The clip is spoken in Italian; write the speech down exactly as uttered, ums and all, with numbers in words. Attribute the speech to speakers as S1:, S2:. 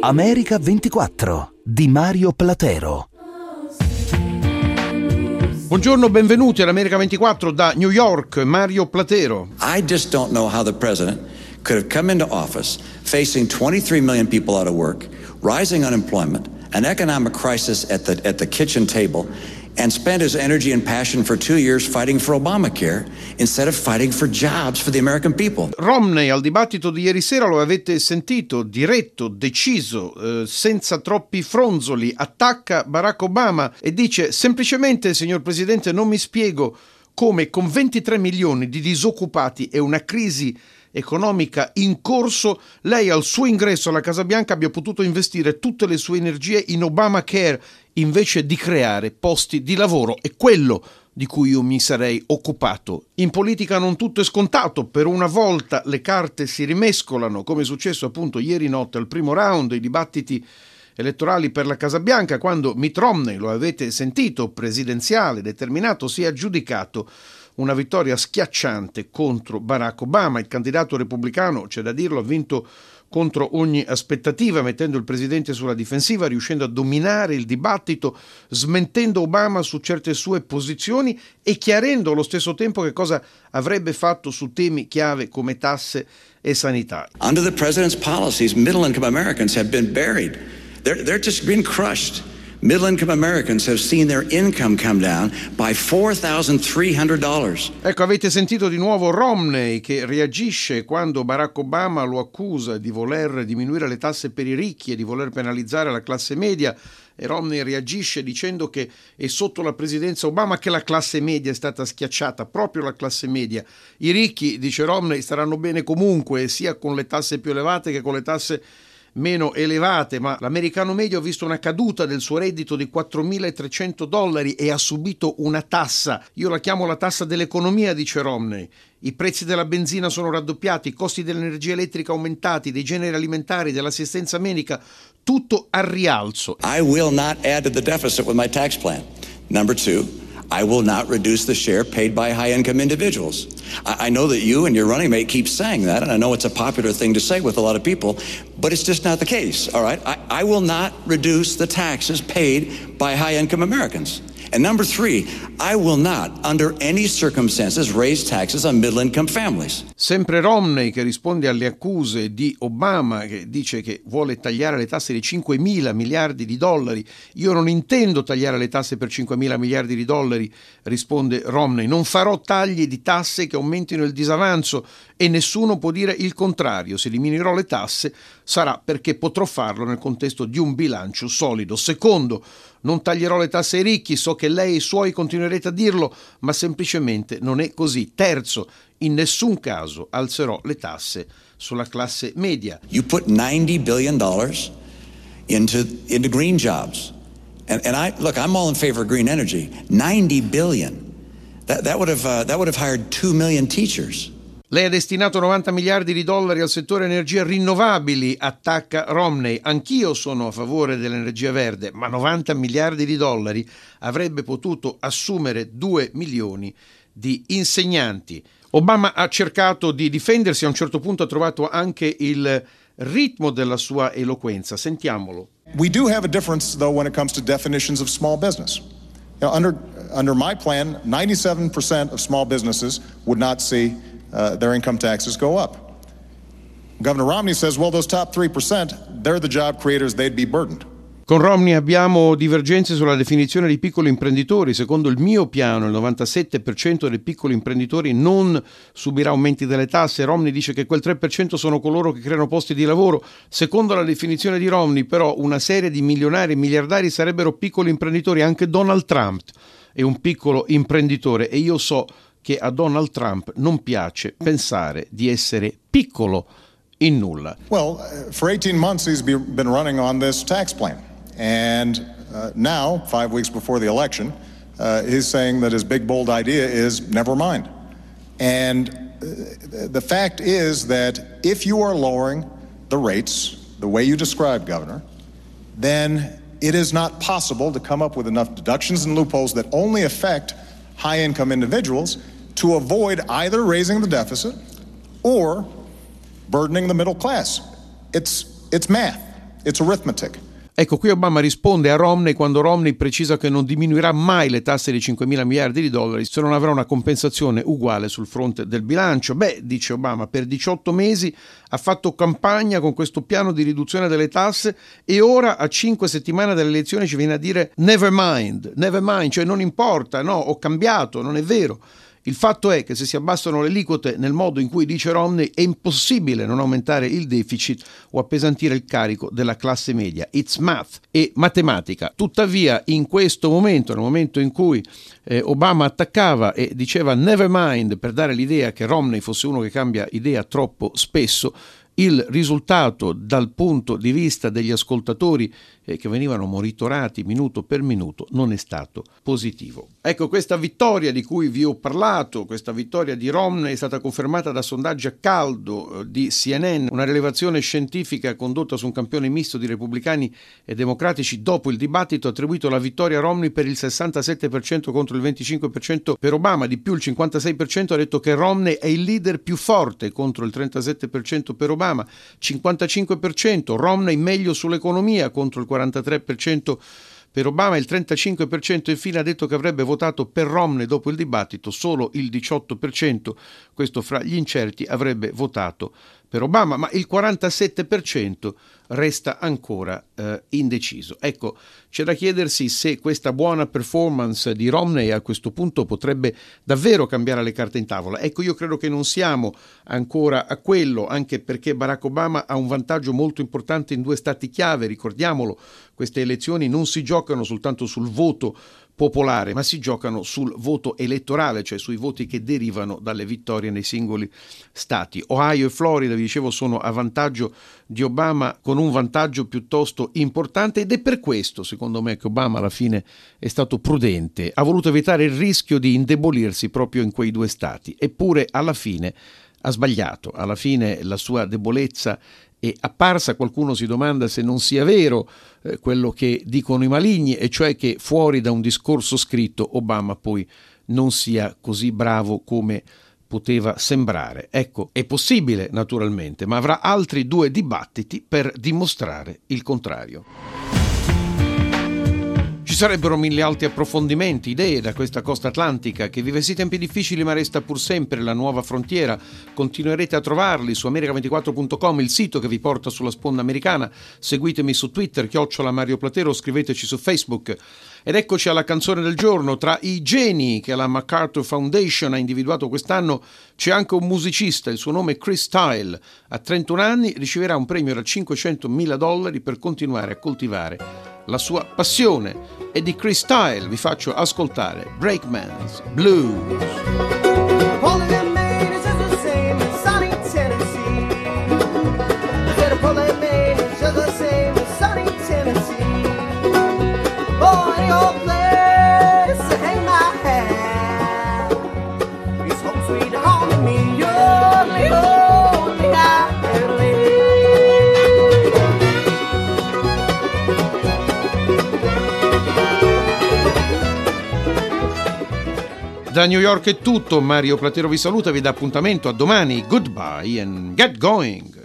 S1: America ventiquattro di Mario Platero.
S2: Buongiorno, benvenuti all'America ventiquattro da New York, Mario Platero.
S3: I just don't know how the president could have come into office facing twenty-three million people out of work, rising unemployment, an economic crisis at the at the kitchen table, and spent his energy and passion for two years fighting for Obamacare instead of fighting for jobs for the American people.
S2: Romney al dibattito di ieri sera, lo avete sentito, diretto, deciso, eh, senza troppi fronzoli, attacca Barack Obama e dice semplicemente, signor Presidente, non mi spiego come con ventitré milioni di disoccupati e una crisi economica in corso, lei al suo ingresso alla Casa Bianca abbia potuto investire tutte le sue energie in Obamacare invece di creare posti di lavoro. È quello di cui io mi sarei occupato. In politica non tutto è scontato, per una volta le carte si rimescolano, come è successo appunto ieri notte al primo round dei dibattiti elettorali per la Casa Bianca, quando Mitt Romney, lo avete sentito, presidenziale, determinato, si è aggiudicato una vittoria schiacciante contro Barack Obama. Il candidato repubblicano, c'è da dirlo, ha vinto contro ogni aspettativa, mettendo il presidente sulla difensiva, riuscendo a dominare il dibattito, smentendo Obama su certe sue posizioni e chiarendo allo stesso tempo che cosa avrebbe fatto su temi chiave come tasse e sanità.
S3: Under the president's policies, middle-income Americans have been buried. They're, they're just been crushed. Middle-income Americans have seen their income come down by four thousand three hundred dollars.
S2: Ecco, avete sentito di nuovo Romney che reagisce quando Barack Obama lo accusa di voler diminuire le tasse per i ricchi e di voler penalizzare la classe media, e Romney reagisce dicendo che è sotto la presidenza Obama che la classe media è stata schiacciata, proprio la classe media. I ricchi, dice Romney, staranno bene comunque, sia con le tasse più elevate che con le tasse meno elevate, ma l'americano medio ha visto una caduta del suo reddito di quattromilatrecento dollari e ha subito una tassa. Io la chiamo la tassa dell'economia, dice Romney. I prezzi della benzina sono raddoppiati, i costi dell'energia elettrica aumentati, dei generi alimentari, dell'assistenza medica, tutto al rialzo.
S3: I will not add to the deficit with my tax plan. Number two, I will not reduce the share paid by high-income individuals. I, I know that you and your running mate keep saying that, and I know it's a popular thing to say with a lot of people, but it's just not the case, all right? I, I will not reduce the taxes paid by high-income Americans. And number three, I will not, under any circumstances, raise taxes on middle-income families.
S2: Sempre Romney che risponde alle accuse di Obama, che dice che vuole tagliare le tasse di cinquemila miliardi di dollari. Io non intendo tagliare le tasse per cinquemila miliardi di dollari, risponde Romney. Non farò tagli di tasse che aumentino il disavanzo e nessuno può dire il contrario. Se diminuirò le tasse sarà perché potrò farlo nel contesto di un bilancio solido. Secondo, non taglierò le tasse ai ricchi, so che lei e i suoi continuerete a dirlo, ma semplicemente non è così. Terzo, in nessun caso alzerò le tasse sulla classe media.
S3: You put ninety billion dollars into into green jobs. And and I look, I'm all in favor of green energy. ninety billion. That that would have uh, that would have hired two million teachers.
S2: Lei ha destinato novanta miliardi di dollari al settore energie rinnovabili, attacca Romney. Anch'io sono a favore dell'energia verde, ma novanta miliardi di dollari avrebbe potuto assumere due milioni di insegnanti. Obama ha cercato di difendersi, a un certo punto ha trovato anche il ritmo della sua eloquenza. Sentiamolo.
S4: We do have a difference, though, when it comes to definitions of small business. You know, under under my plan, ninety-seven percent of small businesses would not see uh, their income taxes go up. Governor Romney says, well, those top three percent, they're the job creators, they'd be burdened.
S2: Con Romney abbiamo divergenze sulla definizione di piccoli imprenditori. Secondo il mio piano, il novantasette per cento dei piccoli imprenditori non subirà aumenti delle tasse. Romney dice che quel tre per cento sono coloro che creano posti di lavoro. Secondo la definizione di Romney, però, una serie di milionari e miliardari sarebbero piccoli imprenditori. Anche Donald Trump è un piccolo imprenditore e io so che a Donald Trump non piace pensare di essere piccolo in nulla.
S4: Well, for eighteen months he's been running on this tax plan. And uh, now, five weeks before the election, uh, he's saying that his big, bold idea is never mind. And uh, the fact is that if you are lowering the rates the way you described, Governor, then it is not possible to come up with enough deductions and loopholes that only affect high-income individuals to avoid either raising the deficit or burdening the middle class. It's, it's math. It's arithmetic.
S2: Ecco, qui Obama risponde a Romney quando Romney precisa che non diminuirà mai le tasse di cinquemila miliardi di dollari se non avrà una compensazione uguale sul fronte del bilancio. Beh, dice Obama, per diciotto mesi ha fatto campagna con questo piano di riduzione delle tasse e ora a cinque settimane dalle elezioni ci viene a dire never mind, never mind, cioè non importa, no, ho cambiato, non è vero. Il fatto è che se si abbassano le aliquote nel modo in cui dice Romney è impossibile non aumentare il deficit o appesantire il carico della classe media. It's math e matematica. Tuttavia in questo momento, nel momento in cui eh, Obama attaccava e diceva never mind per dare l'idea che Romney fosse uno che cambia idea troppo spesso, il risultato dal punto di vista degli ascoltatori eh, che venivano monitorati minuto per minuto non è stato positivo. Ecco, questa vittoria di cui vi ho parlato, questa vittoria di Romney è stata confermata da sondaggi a caldo eh, di C N N, una rilevazione scientifica condotta su un campione misto di repubblicani e democratici dopo il dibattito ha attribuito la vittoria a Romney per il sessantasette per cento contro il venticinque per cento per Obama, di più il cinquantasei per cento ha detto che Romney è il leader più forte contro il trentasette per cento per Obama, cinquantacinque per cento Romney meglio sull'economia contro il quarantatré per cento per Obama, il trentacinque per cento infine ha detto che avrebbe votato per Romney dopo il dibattito, solo il diciotto per cento, questo fra gli incerti, avrebbe votato per Obama, ma il quarantasette per cento resta ancora eh, indeciso. Ecco, c'è da chiedersi se questa buona performance di Romney a questo punto potrebbe davvero cambiare le carte in tavola. Ecco, io credo che non siamo ancora a quello, anche perché Barack Obama ha un vantaggio molto importante in due stati chiave, ricordiamolo, queste elezioni non si giocano soltanto sul voto popolare, ma si giocano sul voto elettorale, cioè sui voti che derivano dalle vittorie nei singoli stati. Ohio e Florida, vi dicevo, sono a vantaggio di Obama con un vantaggio piuttosto importante ed è per questo, secondo me, che Obama alla fine è stato prudente, ha voluto evitare il rischio di indebolirsi proprio in quei due stati, eppure alla fine ha sbagliato, alla fine la sua debolezza è apparsa. Qualcuno si domanda se non sia vero eh, quello che dicono i maligni, e cioè che fuori da un discorso scritto Obama poi non sia così bravo come poteva sembrare. Ecco, è possibile naturalmente, ma avrà altri due dibattiti per dimostrare il contrario. Ci sarebbero mille altri approfondimenti, idee da questa costa atlantica che vive sì tempi difficili ma resta pur sempre la nuova frontiera. Continuerete a trovarli su america ventiquattro punto com, il sito che vi porta sulla sponda americana. Seguitemi su Twitter, chiocciola Mario Platero, scriveteci su Facebook. Ed eccoci alla canzone del giorno. Tra i geni che la MacArthur Foundation ha individuato quest'anno c'è anche un musicista, il suo nome è Chris Style. A trentuno anni riceverà un premio da cinquecentomila dollari per continuare a coltivare la sua passione. E di Chris Style vi faccio ascoltare Brakeman's Blues. Da New York è tutto, Mario Platero vi saluta, vi dà appuntamento a domani. Goodbye and get going!